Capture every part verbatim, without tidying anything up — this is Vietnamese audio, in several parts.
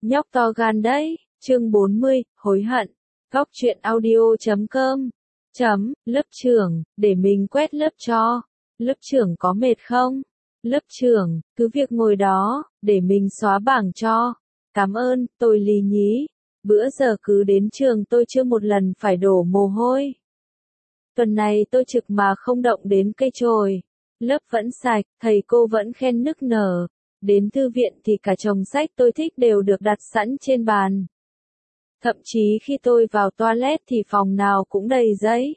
Nhóc to gan đấy, chương bốn mươi, hối hận. Góc truyện audio chấm com. Chấm, lớp trưởng, để mình quét lớp cho. Lớp trưởng có mệt không? Lớp trưởng, cứ việc ngồi đó, để mình xóa bảng cho. Cảm ơn, tôi Lý nhí. Bữa giờ cứ đến trường tôi chưa một lần phải đổ mồ hôi. Tuần này tôi trực mà không động đến cây chồi. Lớp vẫn sạch, thầy cô vẫn khen nức nở. Đến thư viện thì cả chồng sách tôi thích đều được đặt sẵn trên bàn. Thậm chí khi tôi vào toilet thì phòng nào cũng đầy giấy.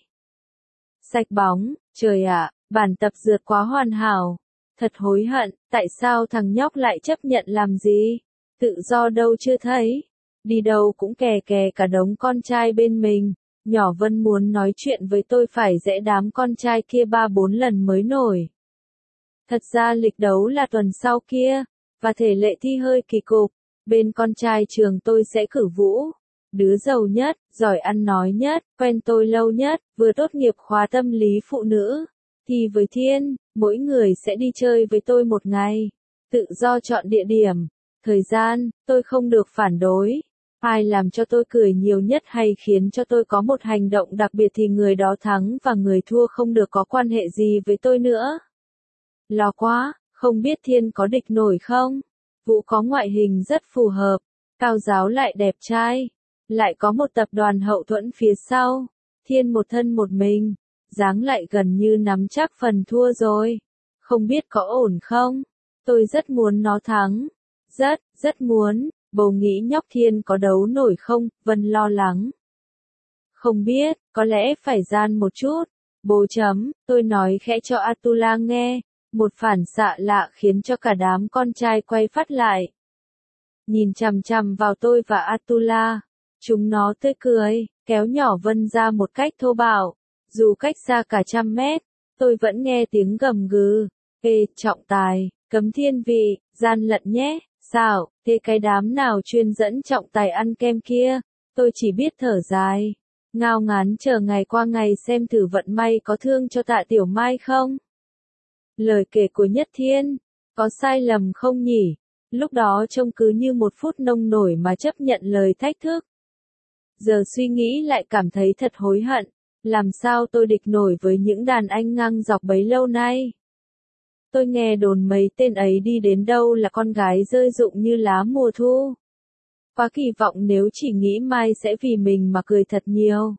Sạch bóng, trời ạ, bản tập dượt quá hoàn hảo. Thật hối hận, tại sao thằng nhóc lại chấp nhận làm gì? Tự do đâu chưa thấy. Đi đâu cũng kè kè cả đống con trai bên mình. Nhỏ Vân muốn nói chuyện với tôi phải rẽ đám con trai kia ba bốn lần mới nổi. Thật ra lịch đấu là tuần sau kia, và thể lệ thi hơi kỳ cục. Bên con trai trường tôi sẽ cử Vũ, đứa giàu nhất, giỏi ăn nói nhất, quen tôi lâu nhất, vừa tốt nghiệp khóa tâm lý phụ nữ. Thì với Thiên, mỗi người sẽ đi chơi với tôi một ngày. Tự do chọn địa điểm, thời gian, tôi không được phản đối. Ai làm cho tôi cười nhiều nhất hay khiến cho tôi có một hành động đặc biệt thì người đó thắng và người thua không được có quan hệ gì với tôi nữa. Lo quá, không biết Thiên có địch nổi không? Vũ có ngoại hình rất phù hợp, cao giáo lại đẹp trai, lại có một tập đoàn hậu thuẫn phía sau. Thiên một thân một mình, dáng lại gần như nắm chắc phần thua rồi. Không biết có ổn không? Tôi rất muốn nó thắng. Rất, rất muốn. Bầu nghĩ nhóc Thiên có đấu nổi không? Vân lo lắng. Không biết, có lẽ phải gian một chút. Bố chấm, tôi nói khẽ cho Atula nghe. Một phản xạ lạ khiến cho cả đám con trai quay phát lại. Nhìn chằm chằm vào tôi và Atula. Chúng nó tươi cười, kéo nhỏ Vân ra một cách thô bạo. Dù cách xa cả trăm mét, tôi vẫn nghe tiếng gầm gừ. Ê, trọng tài, cấm thiên vị, gian lận nhé. Sao, thế cái đám nào chuyên dẫn trọng tài ăn kem kia? Tôi chỉ biết thở dài. Ngao ngán chờ ngày qua ngày xem thử vận may có thương cho Tạ Tiểu Mai không? Lời kể của Nhất Thiên, có sai lầm không nhỉ? Lúc đó trông cứ như một phút nông nổi mà chấp nhận lời thách thức. Giờ suy nghĩ lại cảm thấy thật hối hận. Làm sao tôi địch nổi với những đàn anh ngang dọc bấy lâu nay? Tôi nghe đồn mấy tên ấy đi đến đâu là con gái rơi rụng như lá mùa thu. Quá kỳ vọng nếu chỉ nghĩ mai sẽ vì mình mà cười thật nhiều.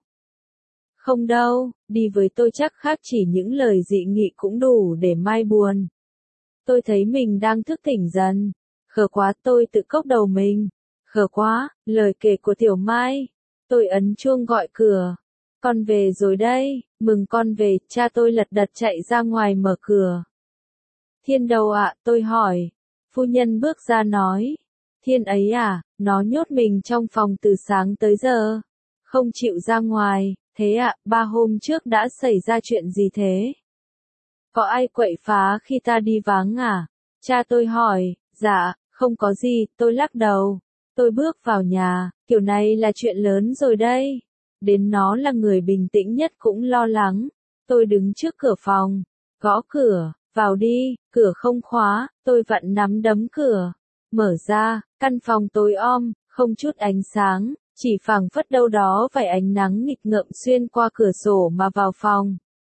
Không đâu, đi với tôi chắc khác chỉ những lời dị nghị cũng đủ để mai buồn. Tôi thấy mình đang thức tỉnh dần. Khờ quá, tôi tự cốc đầu mình. Khờ quá, lời kể của Tiểu Mai. Tôi ấn chuông gọi cửa. Con về rồi đây, mừng con về, cha tôi lật đật chạy ra ngoài mở cửa. Thiên đâu ạ, tôi hỏi. Phu nhân bước ra nói. Thiên ấy à, nó nhốt mình trong phòng từ sáng tới giờ. Không chịu ra ngoài, thế ạ, ba hôm trước đã xảy ra chuyện gì thế? Có ai quậy phá khi ta đi vắng à? Cha tôi hỏi, dạ, không có gì, tôi lắc đầu. Tôi bước vào nhà, kiểu này là chuyện lớn rồi đây. Đến nó là người bình tĩnh nhất cũng lo lắng. Tôi đứng trước cửa phòng, gõ cửa. Vào đi, cửa không khóa, tôi vặn nắm đấm cửa. Mở ra, căn phòng tối om, không chút ánh sáng, chỉ phảng phất đâu đó vài ánh nắng nghịch ngợm xuyên qua cửa sổ mà vào phòng.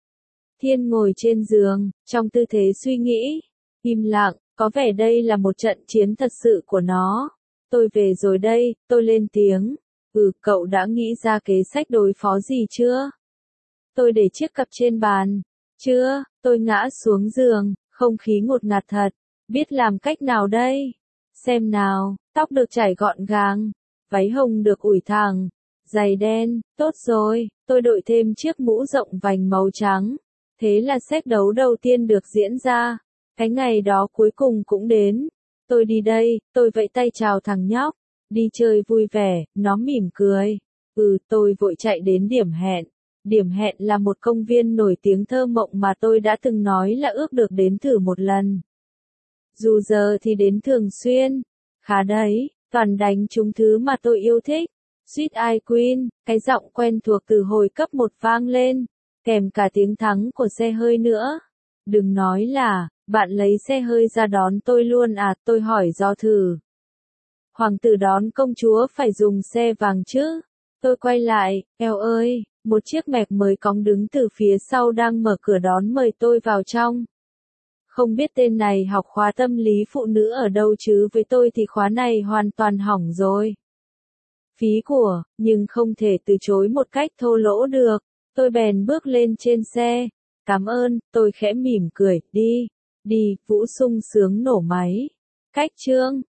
Thiên ngồi trên giường, trong tư thế suy nghĩ, im lặng, có vẻ đây là một trận chiến thật sự của nó. Tôi về rồi đây, tôi lên tiếng. Ừ, cậu đã nghĩ ra kế sách đối phó gì chưa? Tôi để chiếc cặp trên bàn. Chưa, tôi ngã xuống giường, không khí ngột ngạt thật. Biết làm cách nào đây? Xem nào, tóc được chải gọn gàng, váy hồng được ủi thẳng, giày đen, tốt rồi, tôi đội thêm chiếc mũ rộng vành màu trắng. Thế là set đấu đầu tiên được diễn ra. Cái ngày đó cuối cùng cũng đến. Tôi đi đây, tôi vẫy tay chào thằng nhóc. Đi chơi vui vẻ, nó mỉm cười. Ừ, tôi vội chạy đến điểm hẹn. Điểm hẹn là một công viên nổi tiếng thơ mộng mà tôi đã từng nói là ước được đến thử một lần. Dù giờ thì đến thường xuyên. Khá đấy, toàn đánh trúng thứ mà tôi yêu thích. Sweet Eye Queen, cái giọng quen thuộc từ hồi cấp một vang lên, kèm cả tiếng thắng của xe hơi nữa. Đừng nói là, bạn lấy xe hơi ra đón tôi luôn à, tôi hỏi do thử. Hoàng tử đón công chúa phải dùng xe vàng chứ. Tôi quay lại, eo ơi, một chiếc mẹc mới cóng đứng từ phía sau đang mở cửa đón mời tôi vào trong. Không biết tên này học khóa tâm lý phụ nữ ở đâu chứ với tôi thì khóa này hoàn toàn hỏng rồi. Phí của, nhưng không thể từ chối một cách thô lỗ được. Tôi bèn bước lên trên xe. Cảm ơn, tôi khẽ mỉm cười, đi, đi, Vũ sung sướng nổ máy. Cách chương